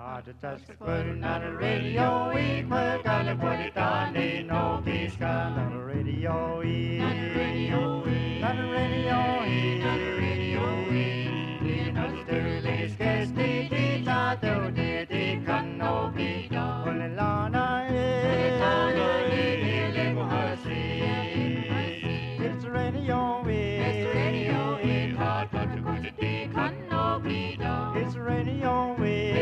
The touch putting on the radio, we put on the put it on the no peace on the radio, on the radio, on the radio, on the radio, in Australia's guest, the tato, the can no be done. Olelana, it's radio, it's radio, hot, but the good the can no be done. It's radio,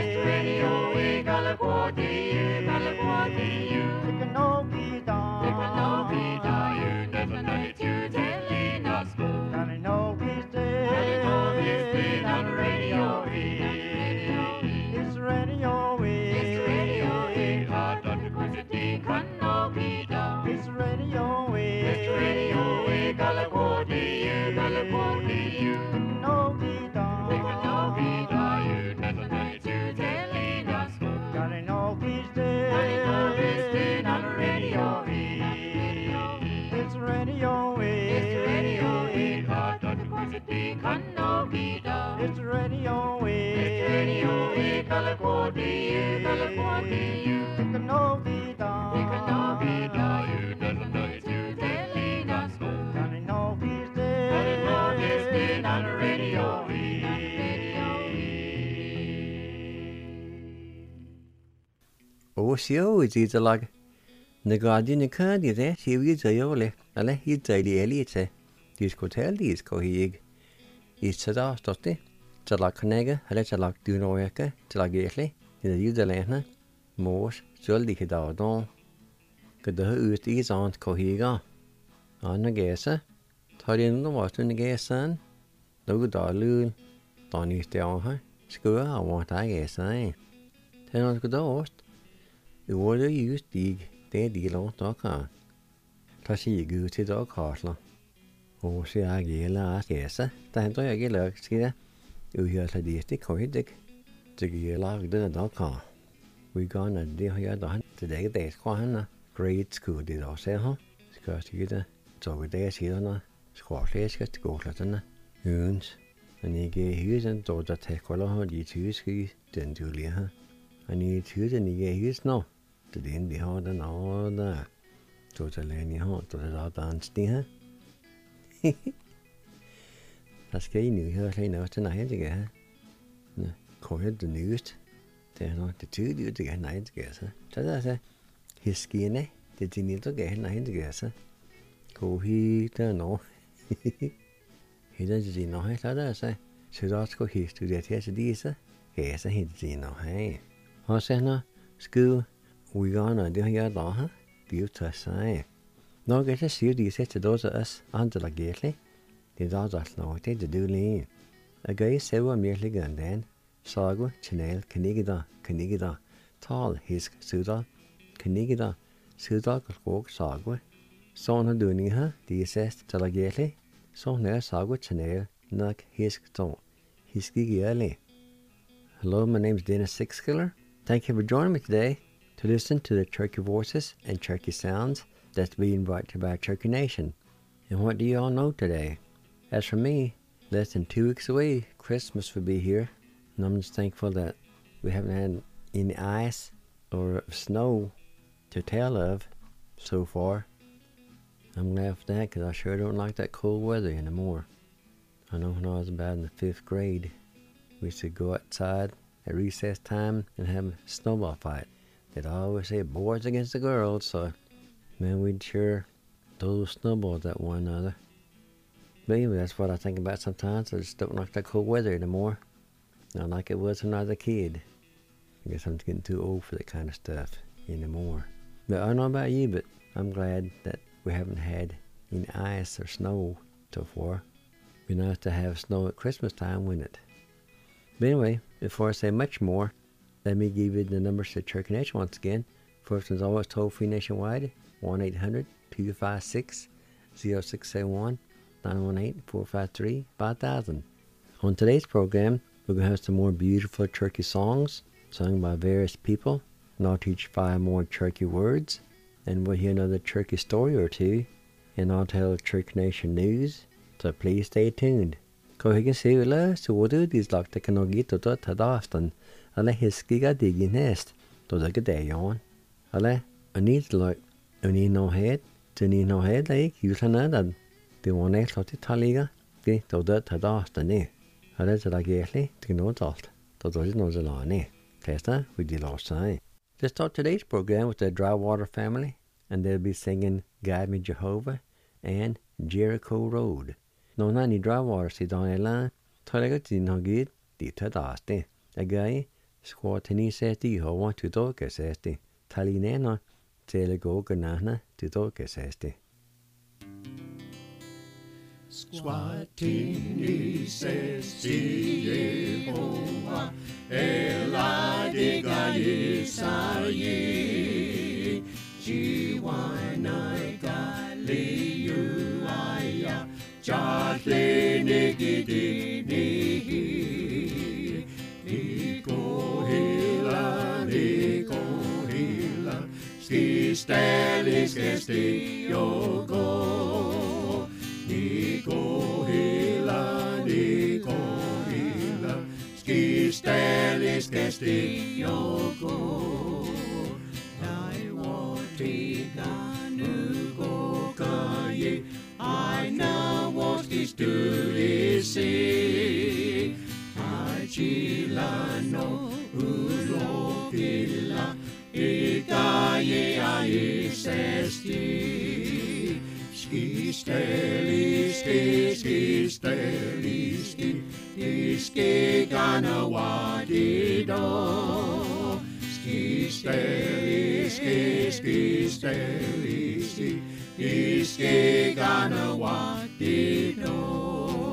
California, it can no be done. It can no be done. You never know it, you telling us. And I know he's dead. On the radio, it's radio, it's radio, hot on the good thing can no be done. It's radio, California, California, it can no be done. It can no be done. You never know it, you telling us. And I know he's dead. On the radio, it's radio, it's radio, hot on the good thing can no be done. It's radio, California, California, it can no be done. It can no be done. You never know it, you telling us. And I know he's dead. And I know he's dead on the radio. Osio is it like the guardian can't is it? She is a yole, a le hit the elite. This could tell this go hig. It's a dust, it's a like nega, a letter like do no eka, till I get in the Udelana, Morse, jolly hid out don. Could the hoot is on cohiga. On the guesser, Toddy the water in the gas son. No good darloon, don't use the on her. School, I want I guess, eh? Tell us good host. The water used dig, they deal on talk on. Tashy go to dog castle. Oh, see, I get last guesser. Time to get luck, see that? You hear the district correct. To get locked in the dog car. We gonna deal here done today, there's quite grade school did also, huh? Because you get a so we days here on a squash get to go to the wounds. And you get here and do the take all of you choose he didn't do here. And you choose and you get here no. To the end behind and all that. To the lane home to the dance here. That's gay new here, I know tonight together. Call it the news. They're not the two do to get night together. So that's a his skin, did you need to get night together? Go he turn off. He doesn't know how to say. So that's go his to the test these. Yes, he didn't know. Hey, I said no school. We gonna do your daughter. Do to say. No get a see these to those of us under the gately. The dogs know what they do lean. A guy several merely gun then. Sago, Chanel, Canigida, Tall, his Suda, Canigida, Suda, Walk, Sago. Son her doing her, the assessed Talagately, son there Sago, Chanel, Nuck, his Ton, his Gigi. Hello, my name's Dennis Sixkiller. Thank you for joining me today to listen to the Turkey voices and Turkey sounds that's being brought to you by Turkey Nation. And what do you all know today? As for me, less than 2 weeks away, Christmas will be here. And I'm just thankful that we haven't had any ice or snow to tell of so far. I'm glad for that because I sure don't like that cold weather anymore. I know when I was about in the 5th grade, we used to go outside at recess time and have a snowball fight. They'd always say boys against the girls, so man, we'd sure throw those snowballs at one another. But anyway, that's what I think about sometimes. I just don't like that cold weather anymore. Not like it was when I was a kid. I guess I'm getting too old for that kind of stuff anymore. But I don't know about you, but I'm glad that we haven't had any ice or snow so far. It'd be nice to have snow at Christmas time, wouldn't it? But anyway, before I say much more, let me give you the numbers to Turkey Nation once again. First one's always toll-free nationwide, 1-800-256-0671, 918-453-5000. On today's program, we're going to have some more beautiful Turkey songs sung by various people, and I'll teach 5 more Turkey words, and we'll hear another Turkey story or two, and I'll tell Turkey Nation news, so please stay tuned. Ko hikin siula suudu dislak te kan ogit to tadastan. Alle hiskiga digin hest. To the gadayon. Alle anit like uni no head. Tuni no head like usanad. The one else of the taliga. The to the tadastan. Alle zalageli to no dalt. To the no zalani. Testa with the last time. Let's start today's program with the Dry Water family. And they'll be singing Guide Me Jehovah and Jericho Road. No nani Dry Water si don elan. Talaga ti no gid. Di tadaste. A guy. Squatini says the ho want to talk as the Talinena telego ganana to talk as the Squatini says the Jehovah Ela diga Isaie Jiwana Gali Uaya Jatli Nigidi Nico Hila Ski Stelis Gesti Yogo Nico Hila Ski Stelis Gesti Yogo I want to go Kaye I know what is to see Chila no ulopila Ikaye ai sesti Ski steli Ski gana wadido Ski steli Ski gana wadido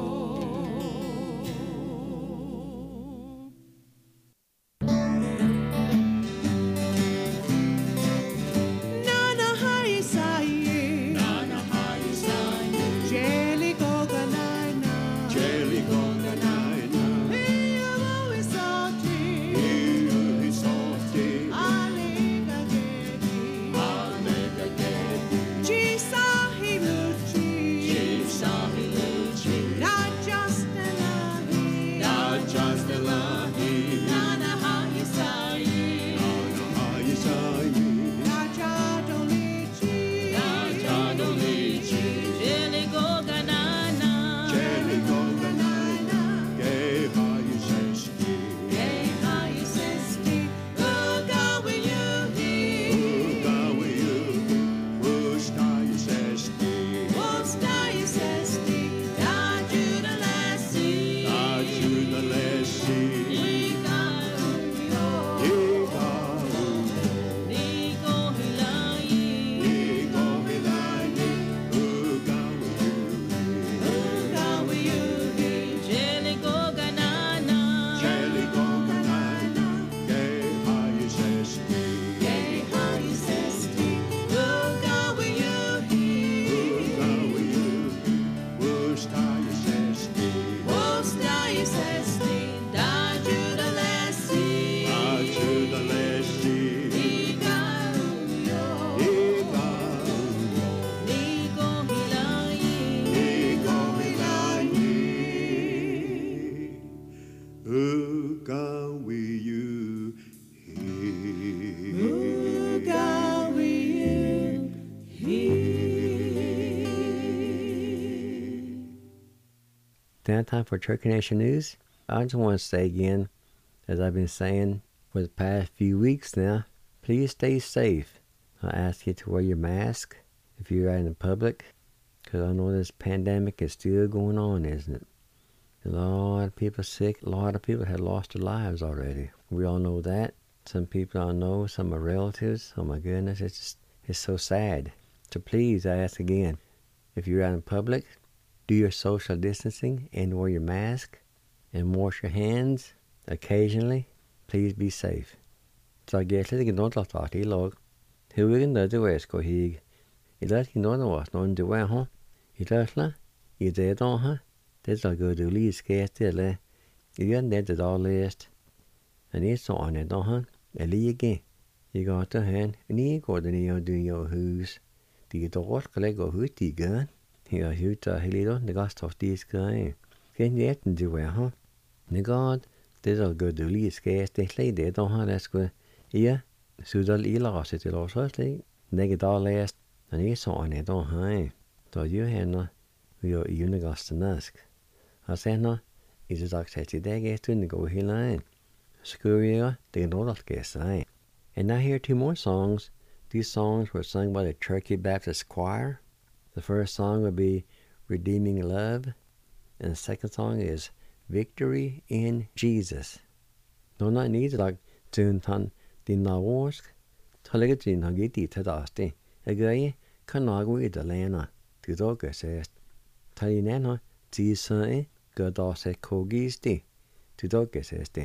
Now time for Turkey Nation News. I just want to say again, as I've been saying for the past few weeks now, please stay safe. I ask you to wear your mask if you're out in the public, because I know this pandemic is still going on, isn't it? A lot of people sick. A lot of people have lost their lives already. We all know that. Some people I know, some are relatives. Oh my goodness, it's so sad. So please, I ask again, if you're out in public, do your social distancing and wear your mask and wash your hands occasionally. Please be safe. So I guess I don't talk to you, log. Who we can do the West go hig. You let you know the was no do well, huh? You let la? You dead on, huh? That's a good to leave scarce still, eh? You got that at all last. And it's on it, don't huh? A lee again. You got to hand, and you go to your doing your who's. Do you do what? Collect go hoot, you gun? Here, hoot, hilly, the ghost of this guy. Gen jätten du er her. Negod, det der gør du lige skæs, det er slet det, der har der skulle. Ja, så der iller os til os slet. Nægge der læst, men ikke så en der har. Der jo henne, vi er i unigastenask. Og senere, i det dags i dag er det gå hele en. Skørier, det er noget at sige. And I hear two more songs. These songs were sung by the Turkey Baptist Choir. The first song would be Redeeming Love, and the second song is Victory in Jesus. Nå når ni dag tun tan din navorsk, talega din har gitt dit til dasti. Jeg gøy kan nagu i dalena, til dog sest. Talinena tisai gør da se kogisti, til dog sest.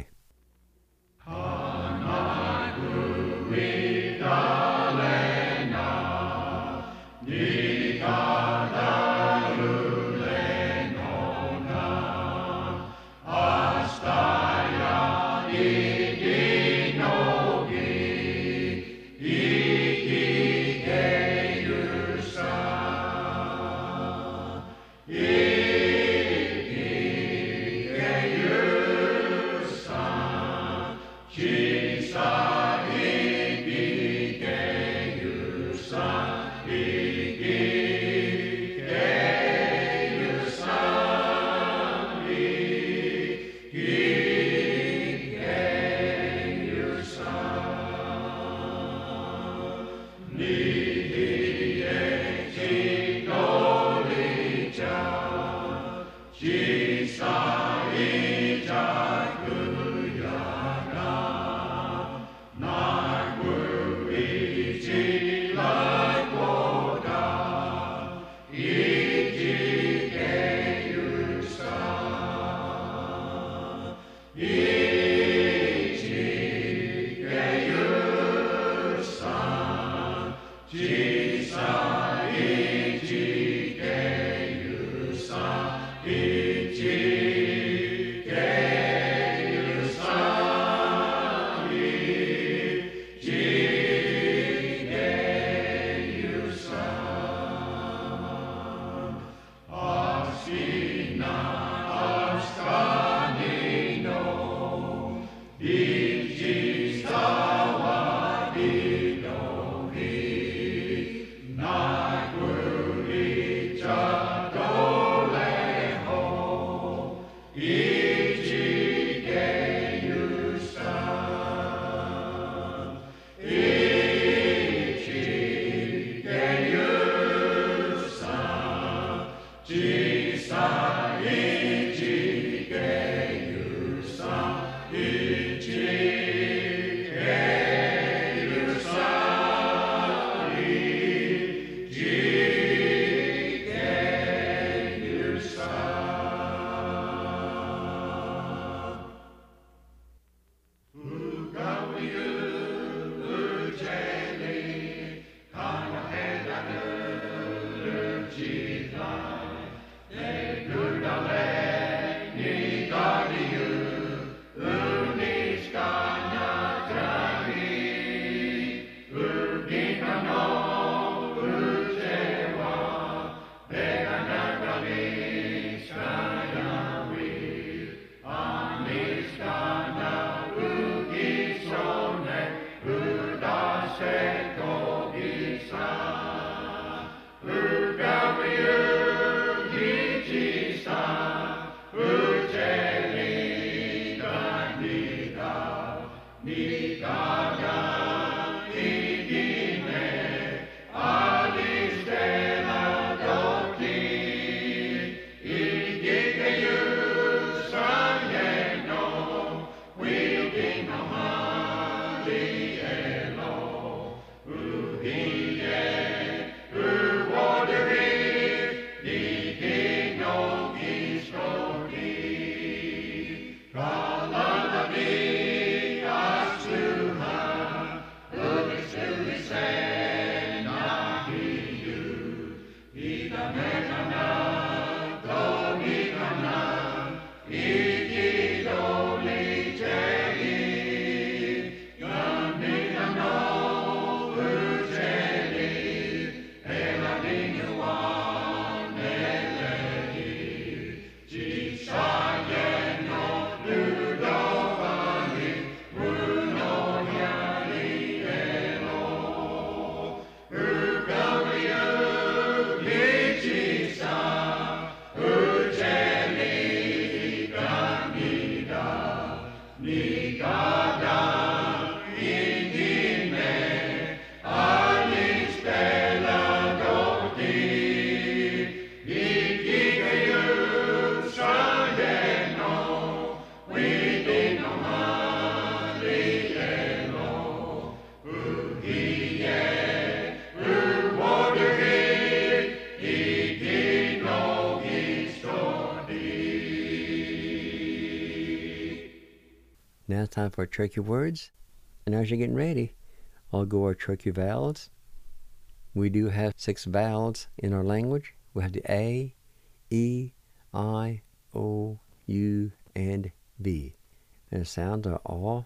Now it's time for tricky words. And as you're getting ready, I'll go our tricky vowels. We do have 6 vowels in our language. We have the A, E, I, O, U, and V. And the sounds are A,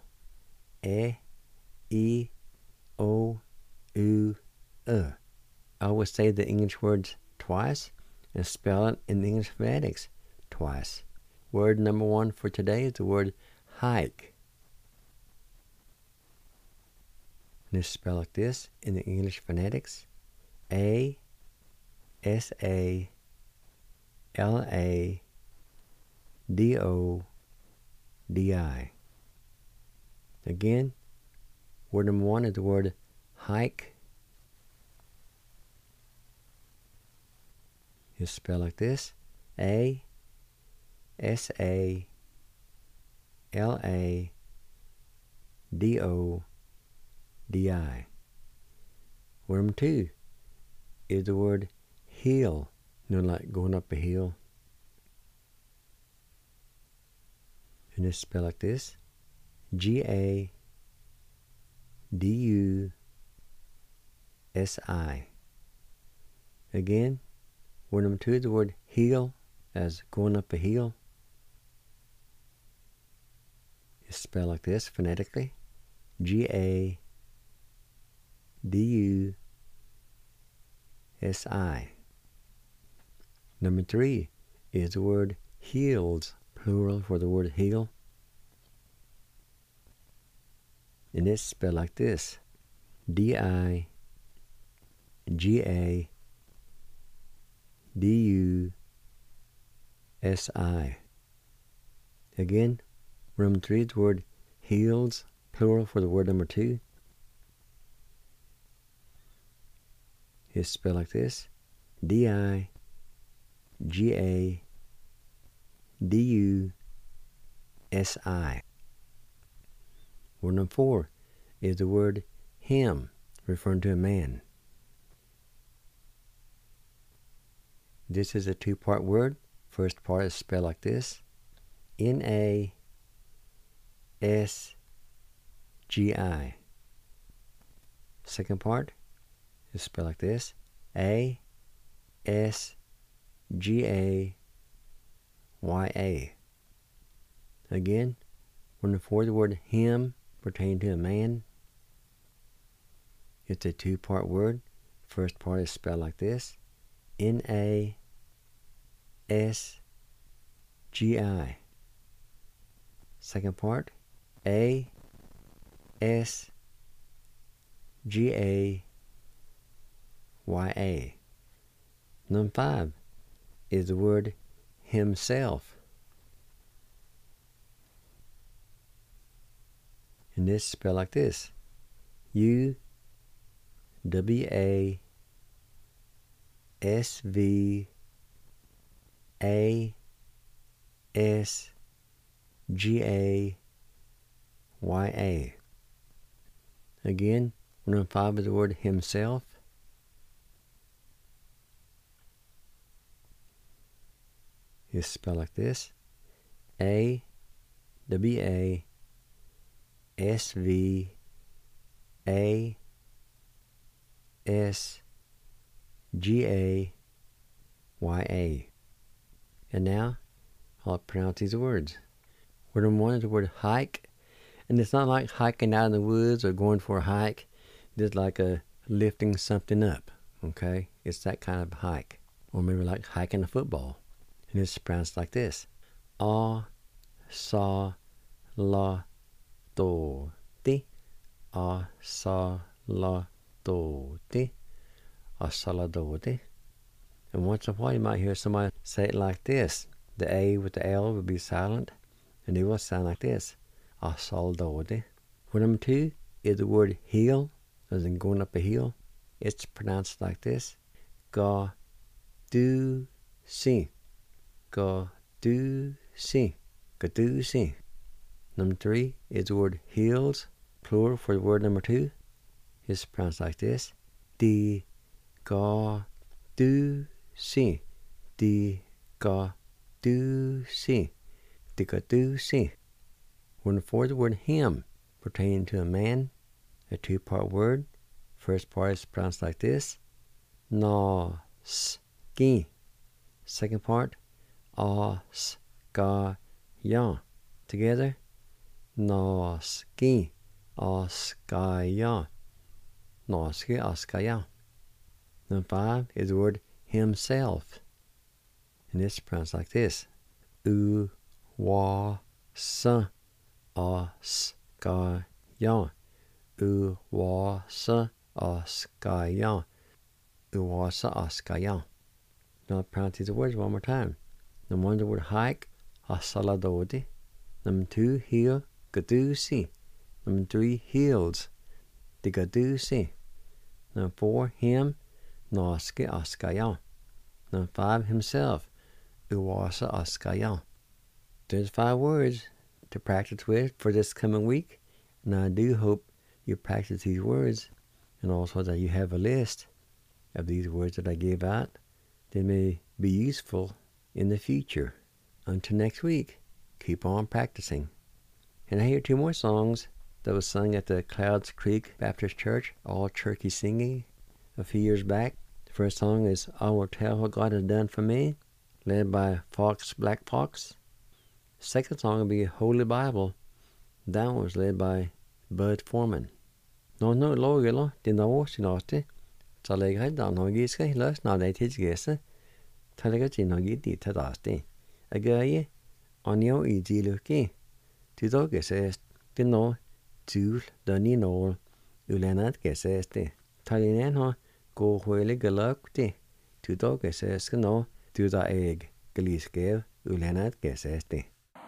E, O, U, I always say the English words twice and spell it in English phonetics twice. Word number 1 for today is the word hike. And it's spelled like this in the English phonetics: A, S, A, L, A, D, O, D, I. Again, word number 1 is the word hike. It's spelled like this: A, S, A, L, A, D, O, D, I. Word number 2 is the word hill. You know, like going up a hill. And it's spelled like this: G-A, D-U-S-I. Again, word number 2 is the word hill, as going up a hill. It's spelled like this phonetically: G-A-D-U-S-I. Number 3 is the word heels, plural for the word heel. And it's spelled like this: D-I-G-A-D-U-S-I. Again, number 3 is the word heels, plural for the word number 2. It's spelled like this: D-I-G-A-D-U-S-I. Word number 4 is the word him, referring to a man. This is a 2-part word. First part is spelled like this: N-A-S-G-I. Second part is spelled like this: A-S-G-A-Y-A. Again, word number 4, the word him, pertaining to a man. It's a 2-part word. First part is spelled like this: N-A-S-G-I. Second part: A-S-G-A-Y-A. Number 5 is the word himself. And this is spelled like this: U-W-A-S-V-A-S-G-A-Y-A. Again, number 5 is the word himself. It's spelled like this: A-W-A-S-V-A-S-G-A-Y-A. And now, I'll pronounce these words. Word number 1 is the word hike. And it's not like hiking out in the woods or going for a hike. It's like lifting something up, okay? It's that kind of hike. Or maybe like hiking a football. And it's pronounced like this: A-sa-la-do-ti. A-sa-la-do-ti. A-sa-la-do-ti. And once in a while you might hear somebody say it like this. The A with the L would be silent, and it will sound like this: asaldode. Word number 2 is the word hill, as in going up a hill. It's pronounced like this. Ga do si. Ga do si. Ga do si. Number 3 is the word hills, plural for the word number 2. It's pronounced like this. Di ga do si. Di ga do si. Di ga do si. Word number 4 is the word him, pertaining to a man, a 2-part word. First part is pronounced like this. Na ski. Second part, ska ya. Together, na ski ska ya. Na ski ska ya. Number 5 is the word himself, and it's pronounced like this. U wa sa ska ya. U wa sa ska ya. U wa sa ska ya. Now pronounce these words one more time. Number 1 is the word hike, asaladodi. Number 2, hill, gadusi. Number 3, hills, the gadusi. Number 4, him, naske askaya. Number 5, himself, uwasa askaya. There's 5 words to practice with for this coming week, and I do hope you practice these words, and also that you have a list of these words that I gave out. They may be useful in the future. Until next week, keep on practicing. And I hear 2 more songs that was sung at the Clouds Creek Baptist Church, all turkey singing, a few years back. The first song is I Will Tell What God Has Done For Me, led by Fox Black Fox. The second song will be Holy Bible. That one was led by Bud Foreman. No logelo, dinavo sinote. Talega danogiska hilas nadatis gesa. Talega jinogiti tadasti. Agaye onyo idiluki. Tido geses dino tul dani no ulenat geseste. Talinen ho go huele galakti. Tido geses no tuda egg galiskev ulenat geseste.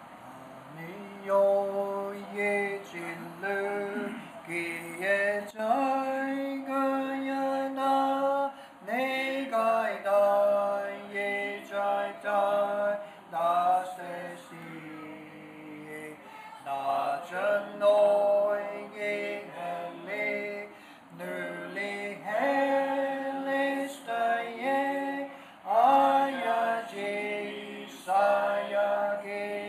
Yo ye jinlu ki ye chai ga na ne gai da ye chai chai da se si na chen no ye le nu li he le sta ye aya ji sa ya ge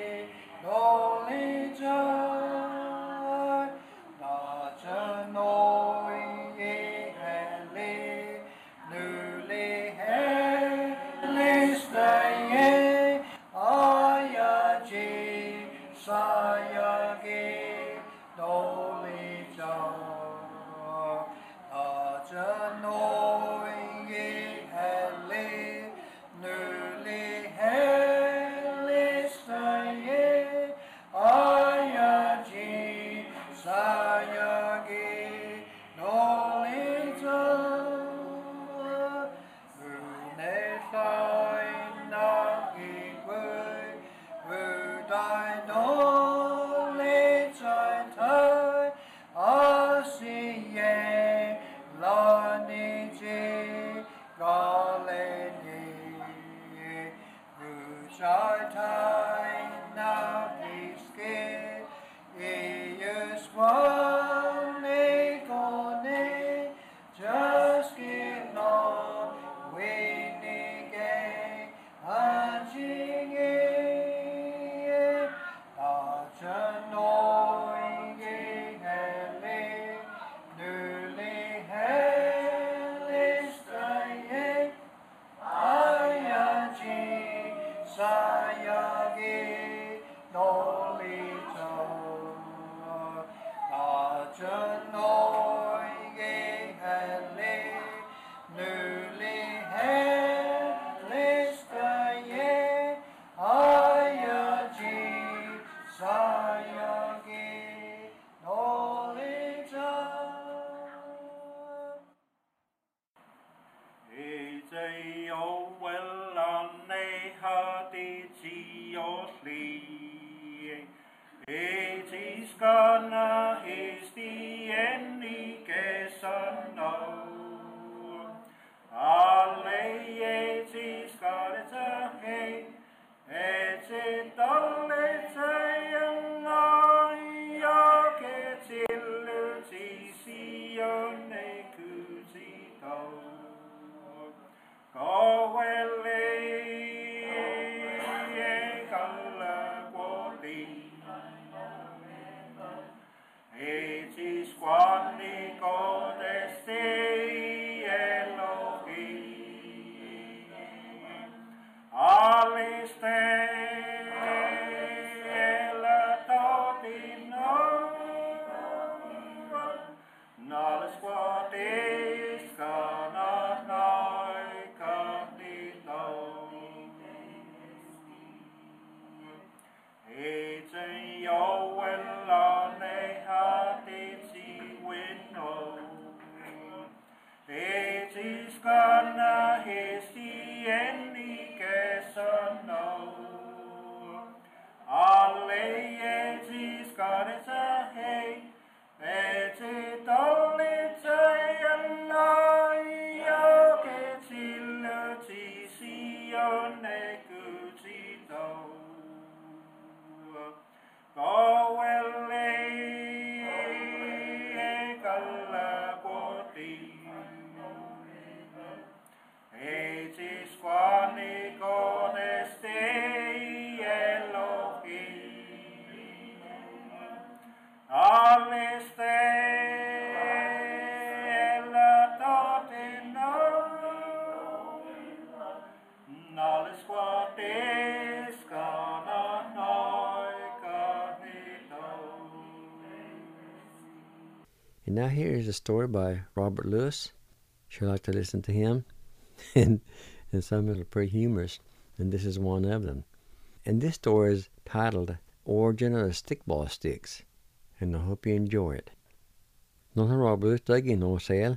And now here is a story by Robert Lewis. Sure like to listen to him. and some of them are pretty humorous. And this is one of them. And this story is titled Origin of the Stickball Sticks. And I hope you enjoy it. Nå har Robert Lewis døg inn og sel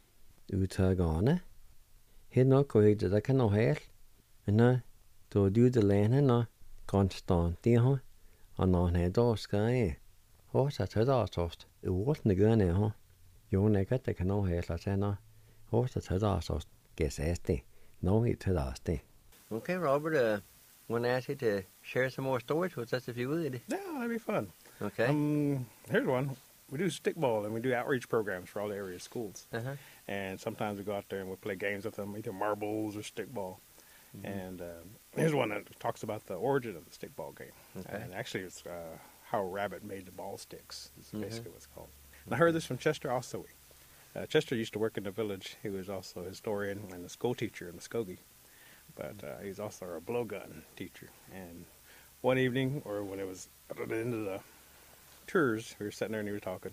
ut av gane. Her nå går jeg til det kan nå hel. Men nå da du til lene nå konstant i hå. Og nå han da skal jeg. Og så tar det såst. Uråtne gønne hå. Jo, jeg vet det kan nå hel. Så jeg nå. Og så tar det såst. Gæsæste. Nå I tar det såst. Okay, Robert, I want to ask you to share some more stories with us if you would. Yeah, that'd be fun. Okay. Here's one. We do stickball and we do outreach programs for all the area schools. Uh-huh. And sometimes we go out there and we play games with them, either marbles or stickball. Mm-hmm. And here's one that talks about the origin of the stickball game. Okay. And actually it's how Rabbit made the ball sticks. Is basically what it's called. And I heard this from Chester Ossowy. Chester used to work in the village. He was also a historian and a school teacher in Muskogee. But he's also a blowgun teacher. And one evening, or when it was at the end of the tours, we were sitting there and he was talking.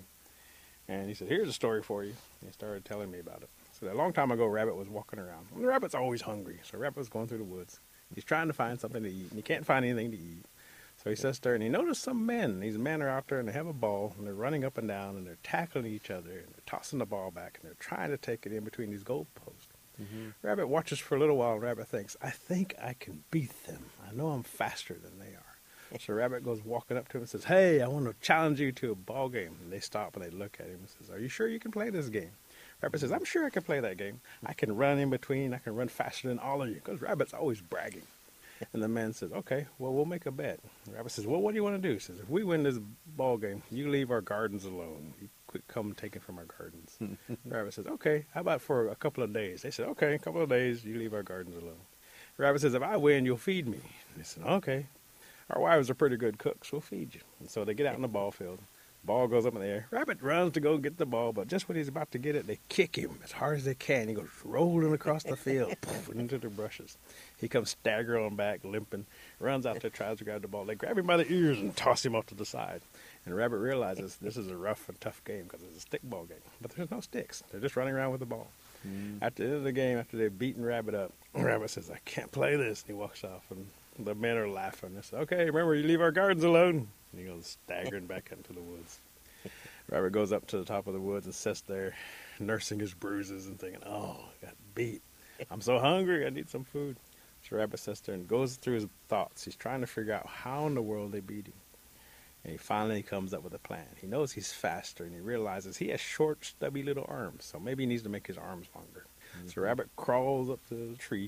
And he said, here's a story for you. And he started telling me about it. So a long time ago, Rabbit was walking around. And the Rabbit's always hungry. So Rabbit was going through the woods. He's trying to find something to eat. And he can't find anything to eat. So he sits there and he noticed some men. These men are out there and they have a ball. And they're running up and down. And they're tackling each other. And they're tossing the ball back. And they're trying to take it in between these goalposts. Mm-hmm. Rabbit watches for a little while, and Rabbit thinks, I think I can beat them. I know I'm faster than they are. So Rabbit goes walking up to him and says, hey, I want to challenge you to a ball game. And they stop and they look at him and says, are you sure you can play this game? Rabbit says, I'm sure I can play that game. I can run in between. I can run faster than all of you. Because Rabbit's always bragging. And the man says, okay, well, we'll make a bet. Rabbit says, well, what do you want to do? He says, if we win this ball game, you leave our gardens alone. You quit come taking from our gardens. Rabbit says, okay, how about for a couple of days? They said, okay, a couple of days, you leave our gardens alone. Rabbit says, if I win, you'll feed me. And they said, okay. Our wives are pretty good cooks. We'll feed you. And so they get out in the ball field. Ball goes up in the air. Rabbit runs to go get the ball, but just when he's about to get it, they kick him as hard as they can. He goes rolling across the field into the brushes. He comes staggering back, limping, runs out there, tries to grab the ball. They grab him by the ears and toss him off to the side. And Rabbit realizes this is a rough and tough game because it's a stickball game. But there's no sticks. They're just running around with the ball. At the end of the game, after they've beaten Rabbit up, Rabbit says, I can't play this. And he walks off, and the men are laughing. They say, okay, remember, you leave our gardens alone. And he goes staggering back into the woods. Rabbit goes up to the top of the woods and sits there, nursing his bruises and thinking, oh, I got beat. I'm so hungry, I need some food. So Rabbit sits there and goes through his thoughts. He's trying to figure out how in the world they beat him. And he finally comes up with a plan. He knows he's faster, and he realizes he has short, stubby little arms, so maybe he needs to make his arms longer. So Rabbit crawls up to the tree,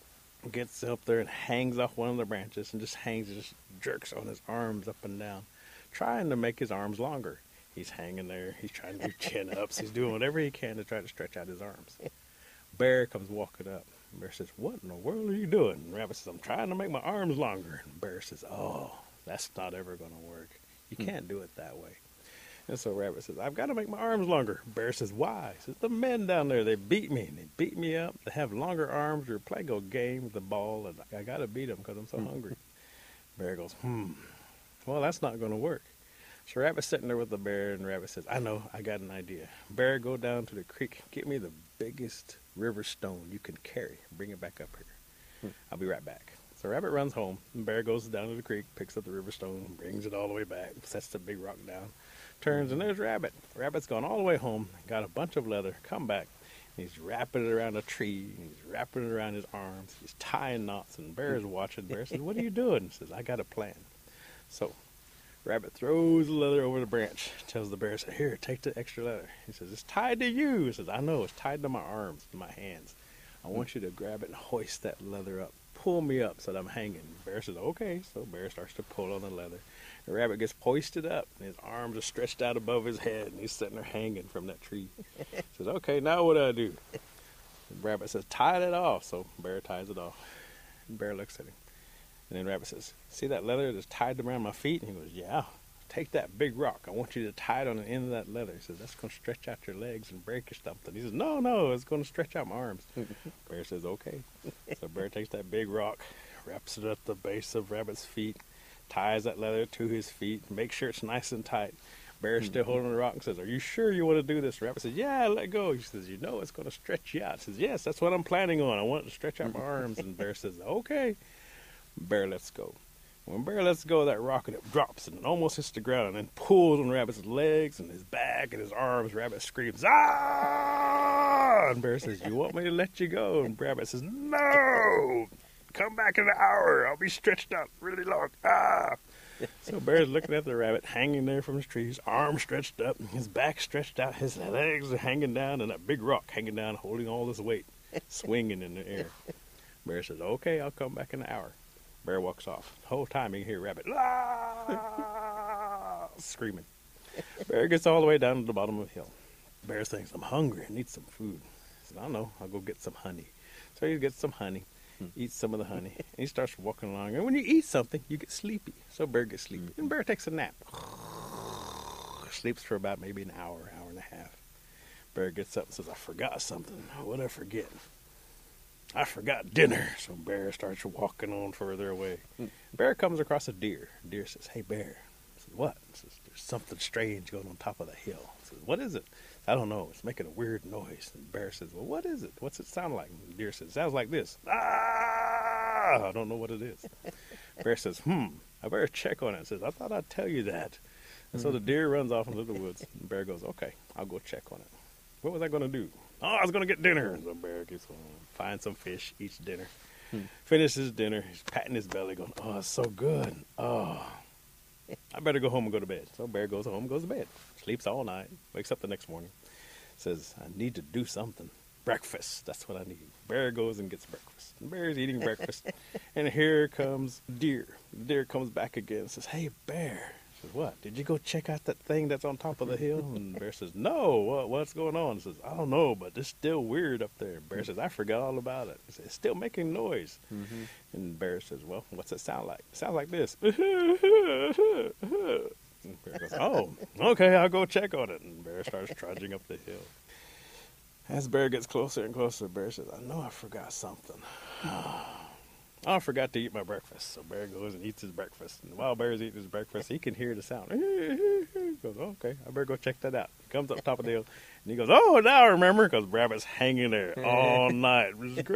gets up there and hangs off one of the branches and just jerks on his arms up and down, trying to make his arms longer. He's hanging there. He's trying to do chin-ups. He's doing whatever he can to try to stretch out his arms. Bear comes walking up. Bear says, what in the world are you doing? And Rabbit says, I'm trying to make my arms longer. And Bear says, oh, that's not ever going to work. You can't do it that way. And so Rabbit says, I've got to make my arms longer. Bear says, why? He says, the men down there, they beat me. They beat me up. They have longer arms. We're playing a game with the ball, and I got to beat them because I'm so hungry. Bear goes, well, that's not going to work. So Rabbit's sitting there with the bear, and Rabbit says, I know, I got an idea. Bear, go down to the creek. Get me the biggest river stone you can carry. Bring it back up here. I'll be right back. So Rabbit runs home, and Bear goes down to the creek, picks up the river stone, brings it all the way back, sets the big rock down, turns, and there's Rabbit. Rabbit's gone all the way home, got a bunch of leather, come back, and he's wrapping it around a tree, and he's wrapping it around his arms, he's tying knots, and Bear is watching. Bear says, what are you doing? He says, I got a plan. So Rabbit throws the leather over the branch, tells the bear, says, here, take the extra leather. He says, it's tied to you. He says, I know, it's tied to my arms, to my hands. I want you to grab it and hoist that leather up. Pull me up so that I'm hanging. The bear says, okay. So the bear starts to pull on the leather. The rabbit gets hoisted up, and his arms are stretched out above his head, and he's sitting there hanging from that tree. He says, okay, now what do I do? The rabbit says, tie it off. So the bear ties it off. The bear looks at him. And then the rabbit says, see that leather that's tied around my feet? And he goes, yeah. Take that big rock. I want you to tie it on the end of that leather. He says, that's going to stretch out your legs and break or something. He says, no, it's going to stretch out my arms. Bear says, okay. So Bear takes that big rock, wraps it at the base of Rabbit's feet, ties that leather to his feet, makes sure it's nice and tight. Bear's still holding the rock and says, are you sure you want to do this? Rabbit says, yeah, let go. He says, you know it's going to stretch you out. He says, yes, that's what I'm planning on. I want it to stretch out my arms. And Bear says, okay. Bear lets go. When Bear lets go of that rock, and it drops and it almost hits the ground and then pulls on Rabbit's legs and his back and his arms. Rabbit screams, ah! And Bear says, you want me to let you go? And Rabbit says, no! Come back in an hour. I'll be stretched out really long. Ah! So Bear's looking at the rabbit hanging there from his tree, his arms stretched up, his back stretched out, his legs are hanging down, and that big rock hanging down, holding all this weight, swinging in the air. Bear says, okay, I'll come back in an hour. Bear walks off. The whole time you can hear Rabbit screaming. Bear gets all the way down to the bottom of the hill. Bear thinks, I'm hungry, I need some food. He says, I don't know, I'll go get some honey. So he gets some honey, eats some of the honey, and he starts walking along. And when you eat something, you get sleepy. So Bear gets sleepy. And Bear takes a nap. Sleeps for about maybe an hour, hour and a half. Bear gets up and says, I forgot something. What did I forget? I forgot dinner. So Bear starts walking on further away. Bear comes across a deer. Deer says, hey, Bear. He says, what? He says, there's something strange going on top of the hill. He says, what is it? I don't know. It's making a weird noise. And Bear says, well, what is it? What's it sound like? And Deer says, sounds like this. Ah! I don't know what it is. Bear says, I better check on it. He says, I thought I'd tell you that. And so the deer runs off into the woods. And Bear goes, okay, I'll go check on it. What was I going to do? Oh, I was going to get dinner. And so Bear gets home, finds some fish, eats dinner, finishes dinner. He's patting his belly going, oh, it's so good. Oh, I better go home and go to bed. So Bear goes home, goes to bed, sleeps all night, wakes up the next morning, says, I need to do something. Breakfast, that's what I need. Bear goes and gets breakfast. And Bear's eating breakfast, and here comes Deer. The deer comes back again and says, hey, Bear. He says, what? Did you go check out that thing that's on top of the hill? And Bear says, no. What's going on? He says, I don't know, but it's still weird up there. Bear says, I forgot all about it. He says, it's still making noise. And Bear says, well, what's it sound like? It sounds like this. And Bear goes, oh, okay, I'll go check on it. And Bear starts trudging up the hill. As Bear gets closer and closer, Bear says, I know I forgot something. I forgot to eat my breakfast. So Bear goes and eats his breakfast. And while Bear's eating his breakfast, he can hear the sound. He goes, okay, I better go check that out. He comes up top of the hill, and he goes, oh, now I remember, because Rabbit's hanging there all night.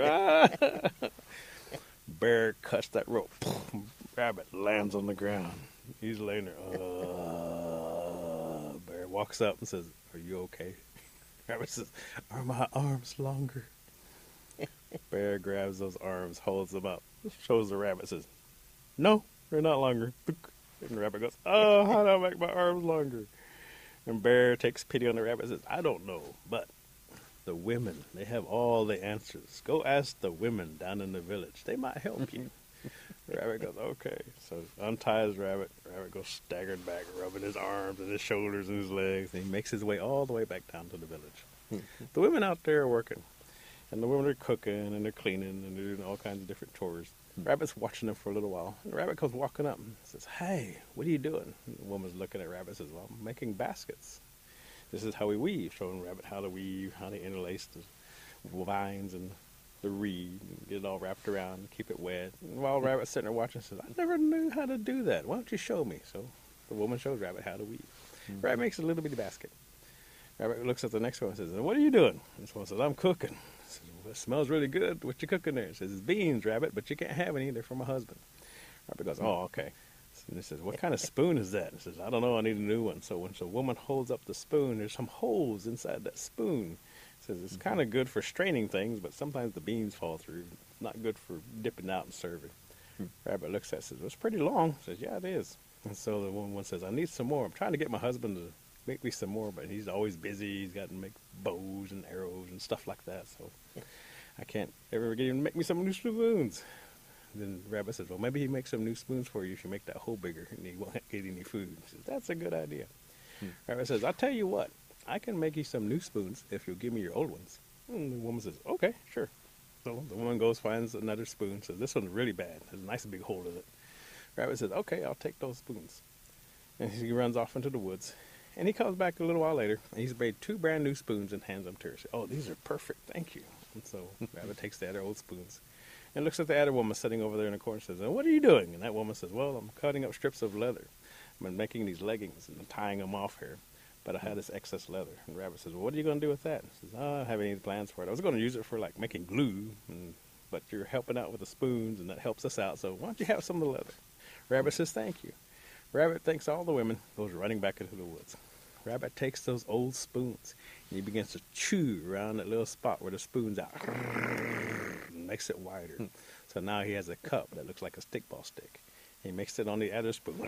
Bear cuts that rope. Rabbit lands on the ground. He's laying there. Bear walks up and says, are you okay? Rabbit says, are my arms longer? Bear grabs those arms, holds them up, shows the rabbit, says, no, they're not longer. And the rabbit goes, oh, how do I make my arms longer? And Bear takes pity on the rabbit and says, I don't know, but the women, they have all the answers. Go ask the women down in the village. They might help you. The rabbit goes, okay. So unties Rabbit. Rabbit goes staggered back, rubbing his arms and his shoulders and his legs. And he makes his way all the way back down to the village. The women out there are working. And the women are cooking and they're cleaning and they're doing all kinds of different chores. Rabbit's watching them for a little while. And the rabbit comes walking up and says, hey, what are you doing? And the woman's looking at Rabbit and says, well, I'm making baskets. This is how we weave, showing Rabbit how to weave, how to interlace the vines and the reed, and get it all wrapped around, and keep it wet. And while Rabbit's sitting there watching, says, I never knew how to do that. Why don't you show me? So the woman shows Rabbit how to weave. Rabbit makes a little bitty basket. Rabbit looks at the next one and says, what are you doing? This one says, I'm cooking. He says, well, it smells really good. What you cooking there? He says, it's beans, Rabbit, but you can't have any. They're for my husband. Rabbit goes, oh, okay. And he says, what kind of spoon is that? He says, I don't know, I need a new one. So when the woman holds up the spoon, there's some holes inside that spoon. He says, it's kind of good for straining things, but sometimes the beans fall through. It's not good for dipping out and serving. Rabbit looks at it and says, well, it's pretty long. He says, yeah, it is. And so the woman says, I need some more. I'm trying to get my husband to make me some more, but he's always busy. He's got to make bows and arrows and stuff like that. So I can't ever get him to make me some new spoons. Then the rabbit says, well, maybe he makes some new spoons for you if you make that hole bigger and he won't get any food. He says, that's a good idea. Rabbit says, I'll tell you what, I can make you some new spoons if you'll give me your old ones. And the woman says, okay, sure. So the woman goes, finds another spoon, says, this one's really bad. There's a nice big hole in it. Rabbit says, okay, I'll take those spoons. And he runs off into the woods. And he comes back a little while later, and he's made 2 brand new spoons and hands them to her. Says, oh, these are perfect, thank you. And so Rabbit takes the other old spoons and looks at the other woman sitting over there in the corner and says, what are you doing? And that woman says, well, I'm cutting up strips of leather. I've been making these leggings and tying them off here, but I had this excess leather. And Rabbit says, well, what are you going to do with that? And he says, oh, I don't have any plans for it. I was going to use it for like making glue, but you're helping out with the spoons, and that helps us out, so why don't you have some of the leather? Rabbit says, thank you. Rabbit thanks all the women, goes running back into the woods. Rabbit takes those old spoons, and he begins to chew around that little spot where the spoon's out. And makes it wider. So now he has a cup that looks like a stickball stick. He makes it on the other spoon,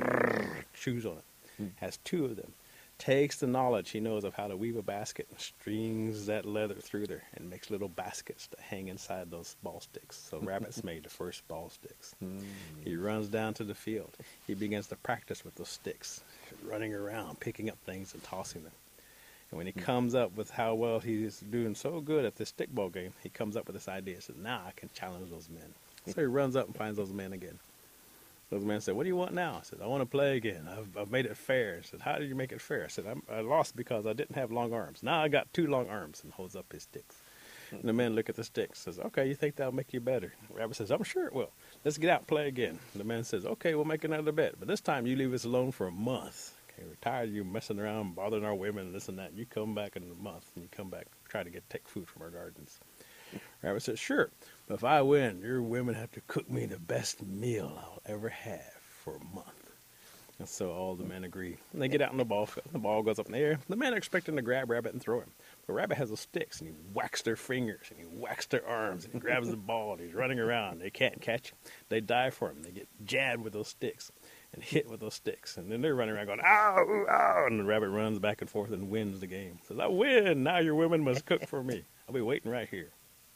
chews on it, has 2 of them. Takes the knowledge he knows of how to weave a basket and strings that leather through there and makes little baskets to hang inside those ball sticks. So Rabbit's made the first ball sticks. He runs down to the field. He begins to practice with those sticks, running around, picking up things and tossing them. And when he comes up with how well he's doing so good at this stickball game, he comes up with this idea. He says, now I can challenge those men. So he runs up and finds those men again. Those men said, what do you want now? I said, I want to play again. I've made it fair. I said, how did you make it fair? I said, I lost because I didn't have long arms. Now I got 2 long arms, and holds up his sticks. And the men look at the sticks, says, okay, you think that'll make you better? Rabbit says, I'm sure it will. Let's get out and play again. And the man says, okay, we'll make another bet, but this time you leave us alone for a month. Okay, we're tired of you messing around, bothering our women, this and that. You come back in a month, and you come back, try to take food from our gardens. Rabbit says, sure, but if I win, your women have to cook me the best meal I'll ever have for a month. And so all the men agree. And they get out in the ball field. The ball goes up in the air. The men are expecting to grab Rabbit and throw him. But Rabbit has those sticks, and he whacks their fingers, and he whacks their arms, and he grabs the ball, and he's running around. They can't catch him. They dive for him. They get jabbed with those sticks and hit with those sticks. And then they're running around going, ow, ow, and the Rabbit runs back and forth and wins the game. Says, I win. Now your women must cook for me. I'll be waiting right here.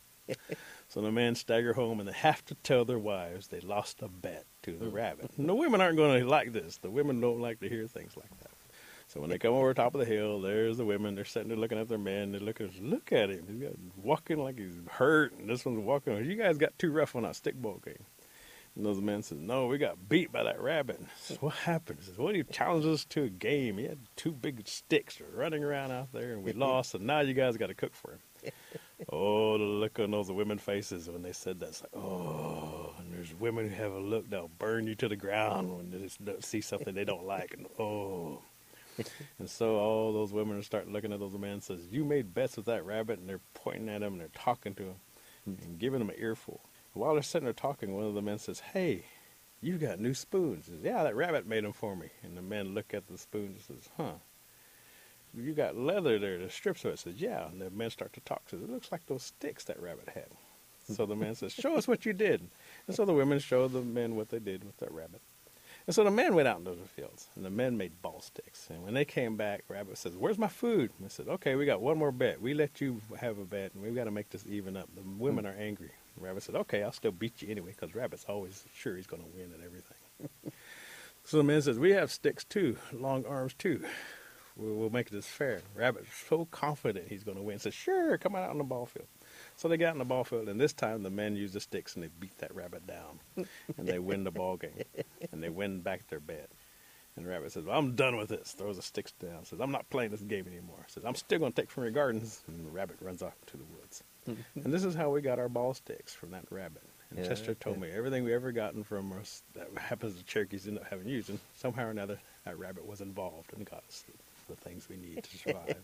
So the men stagger home, and they have to tell their wives they lost a bet to the rabbit. And the women aren't going to like this. The women don't like to hear things like that. So when they come over the top of the hill, there's the women. They're sitting there looking at their men. They're looking, look at him. He's walking like he's hurt, and this one's walking. You guys got too rough on our stickball game. And those men says, no, we got beat by that rabbit. Says, what happened? He says, well, he challenged us to a game. He had 2 big sticks running around out there, and we lost, and now you guys got to cook for him. Oh, the look on those women's faces when they said that. It's like, oh, and there's women who have a look that'll burn you to the ground when they see something they don't like. And oh. And so all those women start looking at those men and says, you made bets with that rabbit, and they're pointing at him, and they're talking to him and giving him an earful. While they're sitting there talking, one of the men says, hey, you got new spoons. He says, yeah, that rabbit made them for me. And the men look at the spoons and says, huh. You got leather there, the strips of it. Says, yeah. And the men start to talk. Says, it looks like those sticks that rabbit had. So the man says, show us what you did. And so the women show the men what they did with that rabbit. And so the men went out into the fields, and the men made ball sticks. And when they came back, Rabbit says, where's my food? And they said, okay, we got one more bet. We let you have a bet, and we've got to make this even up. The women are angry. And Rabbit said, okay, I'll still beat you anyway, because Rabbit's always sure he's going to win at everything. So the man says, we have sticks too, long arms too. We'll make this fair. Rabbit's so confident he's going to win. Says, sure, come out on the ball field. So they got in the ball field, and this time the men used the sticks, and they beat that rabbit down. And they win the ball game. And they win back their bet. And the rabbit says, well, I'm done with this. Throws the sticks down. Says, I'm not playing this game anymore. Says, I'm still going to take from your gardens. And the rabbit runs off to the woods. And this is how we got our ball sticks from that rabbit. And Chester told me everything we ever gotten from us that happens to Cherokees end up having used. And somehow or another, that rabbit was involved and got us the things we need to survive.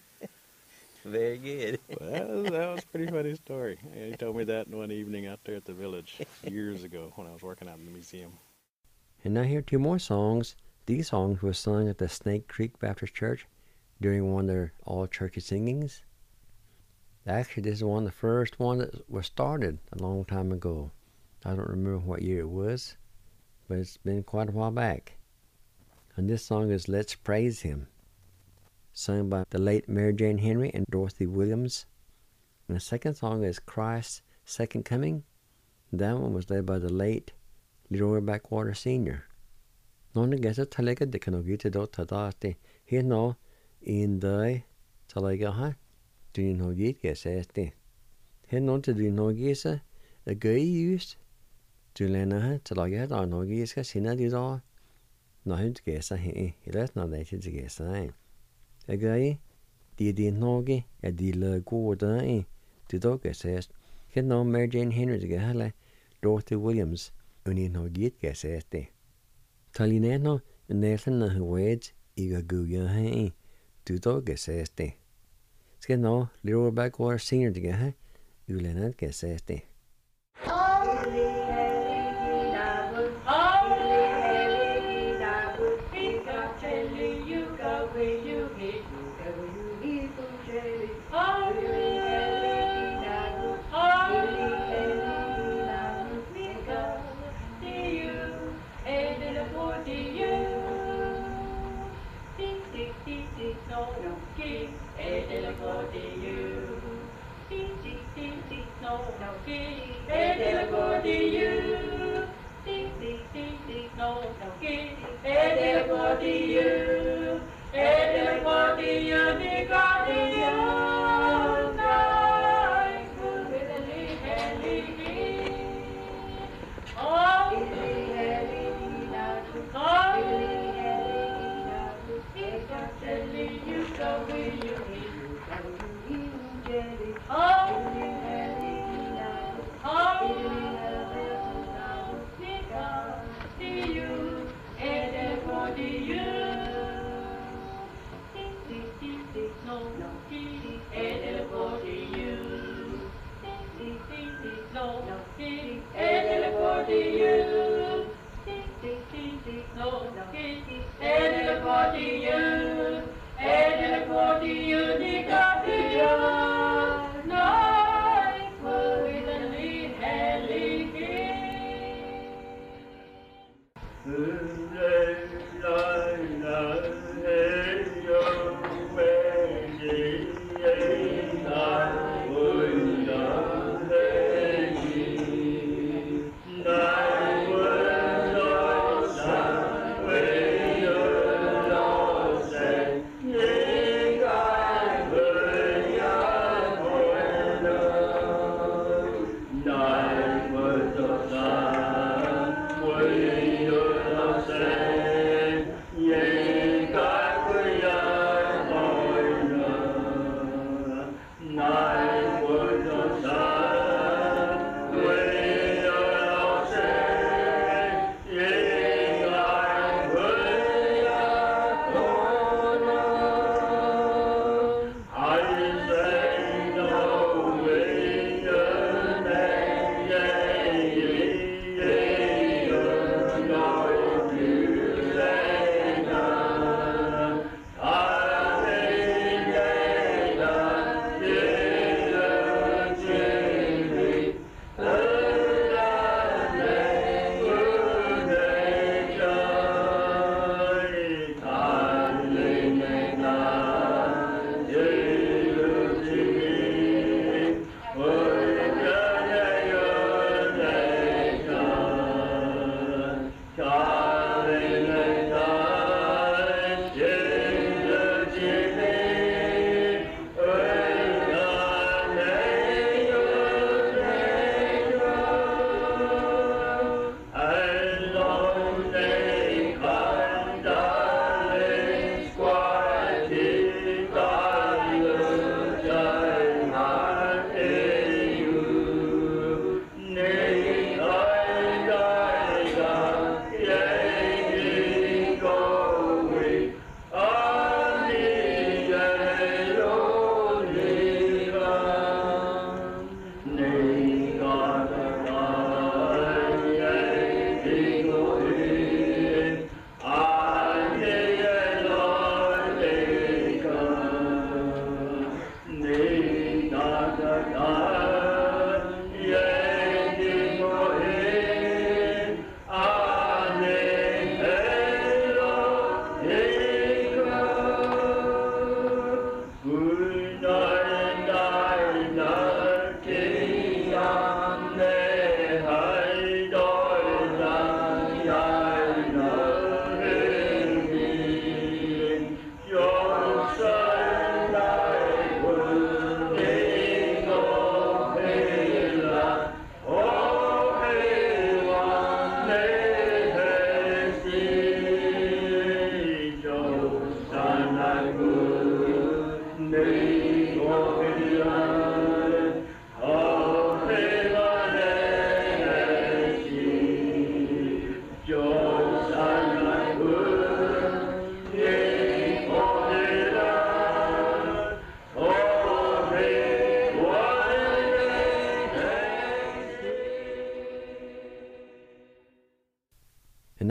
Very good. Well, that was a pretty funny story. He told me that one evening out there at the village years ago when I was working out in the museum. And now here are 2 more songs. These songs were sung at the Snake Creek Baptist Church during one of their all-churchy singings. Actually, this is one of the first one that was started a long time ago. I don't remember what year it was, but it's been quite a while back. And this song is Let's Praise Him, sung by the late Mary Jane Henry and Dorothy Williams. And the second song is Christ's Second Coming. That one was led by the late Leroy Backwater Sr. None gets a talega de canogita do tadate. Here no in the talega ha. Do you know it gets este? Here no to do no gisa a gay used. Do lena ha talaga da no gisa sina di do. No him to gesa he. He let no that to gesa. A gay di nogi a di le go da to do gesa. Here no Mary Jane Henry to get Dorothy Williams. Uni no git ges este. Talineno Nathan na huwed iga guya hai tu do ges este. Ske no Leroy Backwater Senior to get ulena ges este. You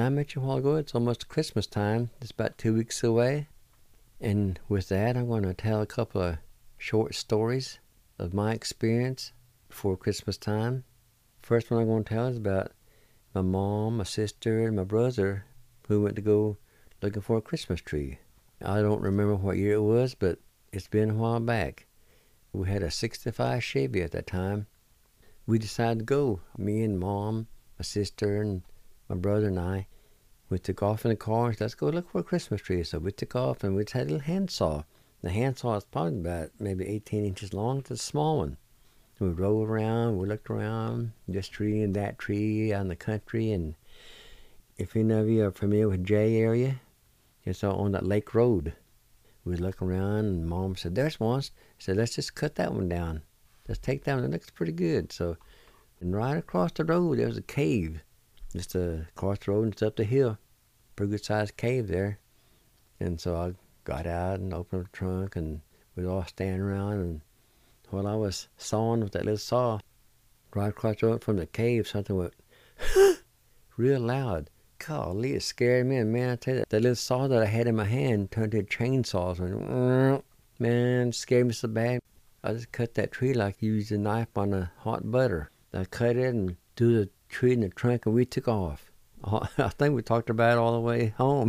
I mentioned a while ago, it's almost Christmas time. It's about 2 weeks away. And with that, I'm going to tell a couple of short stories of my experience before Christmas time. First one I'm going to tell is about my mom, my sister, and my brother who went to go looking for a Christmas tree. I don't remember what year it was, but it's been a while back. We had a 65 Chevy at that time. We decided to go. Me and Mom, my sister, and my brother and I, we took off in the car and said, let's go look for a Christmas tree. So we took off and we just had a little handsaw. The handsaw is probably about maybe 18 inches long. It's a small one. We rode around, we looked around, this tree and that tree out in the country. And if any of you are familiar with Jay area, it's on that Lake Road. We looked around and Mom said, there's one. I said, let's just cut that one down. Let's take that one. It looks pretty good. So, and right across the road, there was a cave. Just across the road and it's up the hill. Pretty good sized cave there. And so I got out and opened up the trunk and we was all standing around. And while I was sawing with that little saw, right across the road from the cave, something went real loud. Golly, it scared me. And man, I tell you, that little saw that I had in my hand turned into a chainsaw. So, man, it scared me so bad. I just cut that tree like you use a knife on a hot butter. I cut it and threw the tree in the trunk and we took off. I think we talked about it all the way home.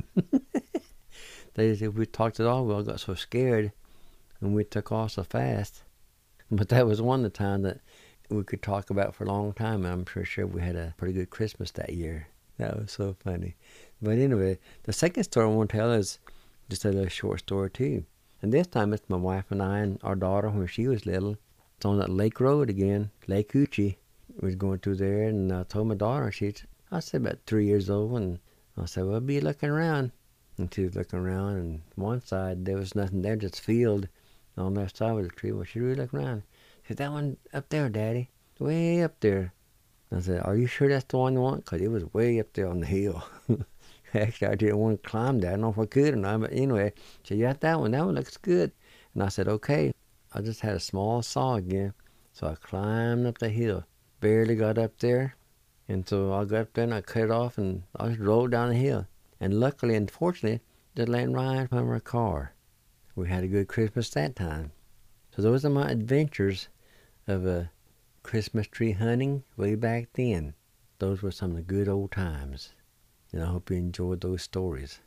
We talked it all. We all got so scared and we took off so fast. But that was one of the times that we could talk about for a long time. I'm sure we had a pretty good Christmas that year. That was so funny. But anyway, the second story I want to tell is just a little short story too. And this time it's my wife and I and our daughter when she was little. It's on that Lake Road again, Lake Uchi. We was going through there and I told my daughter, I said about 3 years old, and I said, well, be looking around. And she was looking around, and one side there was nothing there, just field. And on the other side was a tree. Well, she really looked around. She said, that one up there, Daddy, way up there. I said, are you sure that's the one you want? Because it was way up there on the hill. Actually, I didn't want to climb that. I don't know if I could or not, but anyway, she said, you got that one. That one looks good. And I said, okay. I just had a small saw again, so I climbed up the hill. Barely got up there, and so I got up there and I cut it off, and I just rolled down the hill. And luckily and fortunately, just landed right in front of our car. We had a good Christmas that time. So those are my adventures of Christmas tree hunting way back then. Those were some of the good old times. And I hope you enjoyed those stories.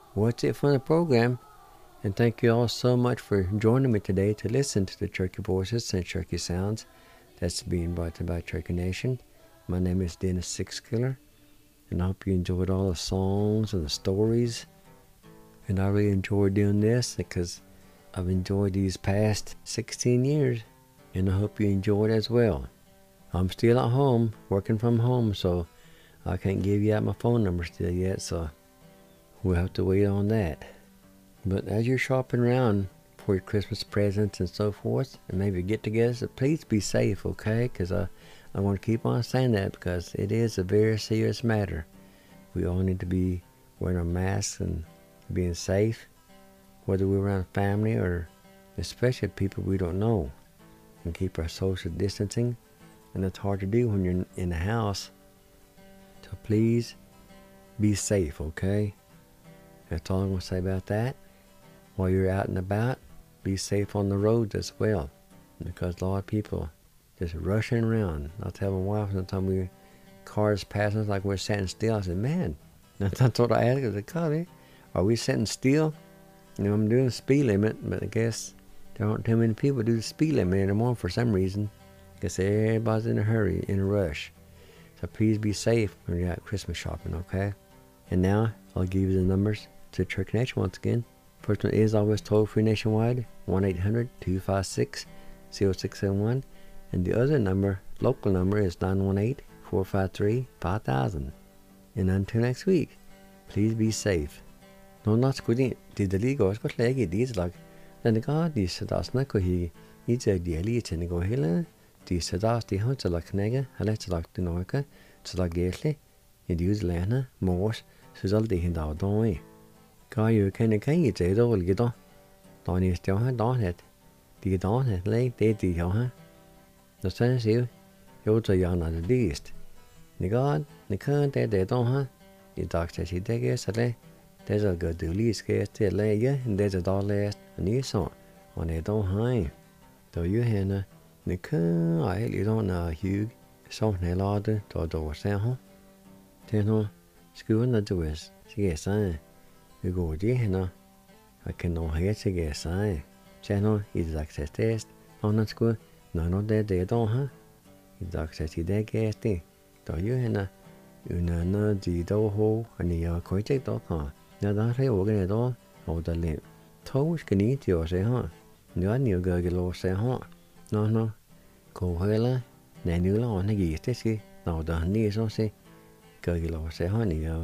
Well, that's it for the program. And thank you all so much for joining me today to listen to the Cherokee Voices and Cherokee Sounds that's being brought to you by Cherokee Nation. My name is Dennis Sixkiller, and I hope you enjoyed all the songs and the stories. And I really enjoyed doing this because I've enjoyed these past 16 years, and I hope you enjoyed as well. I'm still at home, working from home, so I can't give you out my phone number still yet, so we'll have to wait on that. But as you're shopping around for your Christmas presents and so forth, and maybe get-togethers, please be safe, okay? Because I want to keep on saying that because it is a very serious matter. We all need to be wearing our masks and being safe, whether we're around family or especially people we don't know, and keep our social distancing. And it's hard to do when you're in the house. So please be safe, okay? That's all I'm going to say about that. While you're out and about, be safe on the roads as well, because a lot of people just rushing around. I'll tell my wife sometimes cars passing us like we're sitting still. I said, man, that's what I asked. I said, God, are we sitting still? You know, I'm doing the speed limit, but I guess there aren't too many people do the speed limit anymore for some reason. I guess everybody's in a hurry, in a rush. So please be safe when you're out Christmas shopping, okay? And now I'll give you the numbers to Cherokee Nation once again. First one is always toll-free nationwide, 1-800-256-0671. And the other number, local number, is 918-453-5000. And until next week, please be safe. No, not squiddy. Did the league or what leg it is like? Then the guard is that's not go he. It's a daily to go hill. The Sadas the hunter like nega, I let like the Norca, to like gately. It use Lana, Morse, so all the hind out don't we? Guy you can eat it all get on. Don't you still have done it? The dawn had late day the huh? The sense you're the young at the least. The guard, the current day they don't huh? The doctor says he take yesterday. There's a good do least case till lay and there's a dog last and you saw on a don't high. Though you Hannah, the current I you don't know Hugh, something louder to door sound huh? Then huh? School in the doors, she gets sign. You go to Hannah. I can no hear to get sign. Channel is access test on the school. No, they don't huh? It's access to that gas thing. Though you Hannah, you know the door hole and the project dog huh? Now đó thấy ủa cái này đó hậu ta liền thấu cái ní chiều sẽ hả nữa nhiều người cái lô sẽ hả nó cổ hơi là này nữa là nó gì thế chứ nào đó ní số sẽ cái lô sẽ hả nhiều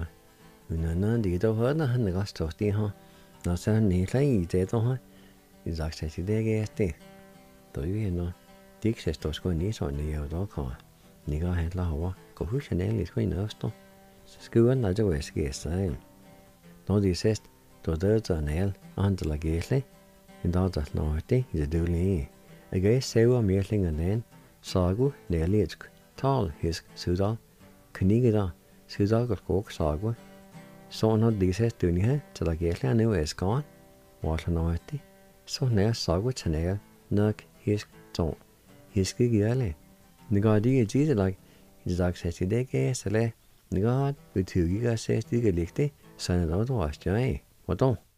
nó đi đâu hết nó hắn có số tiền hả nó sẽ ní thấy gì thế đó hả giặc sẽ chỉ để cái thế tối cái nó tiếc sẽ tổ chức ní số nhiều đó khỏi ní có hết là hậu có hút cho nên là thôi nữa đó cứ là cho về cái sai nó đi xét tôi đỡ cho nèl anh là ghế lấy nhưng đó là nói thế giờ đưa đi cái ghế xéo miếng lên ngân nén saagu nèl liệt tall his sự đó khi nghĩ đó sự đó có cố saagu so nó đi xét từ nhé cho là ghế lên nếu es con hoặc là nói thế so nèl saagu cho nèl nấc his trộn his cái ghế này người đi cái gì là giặc sẽ chỉ để ghế sẽ lên người bị thử cái sẽ chỉ cái liệt thế. Sen đó đó, chứ ấy, mà đâu.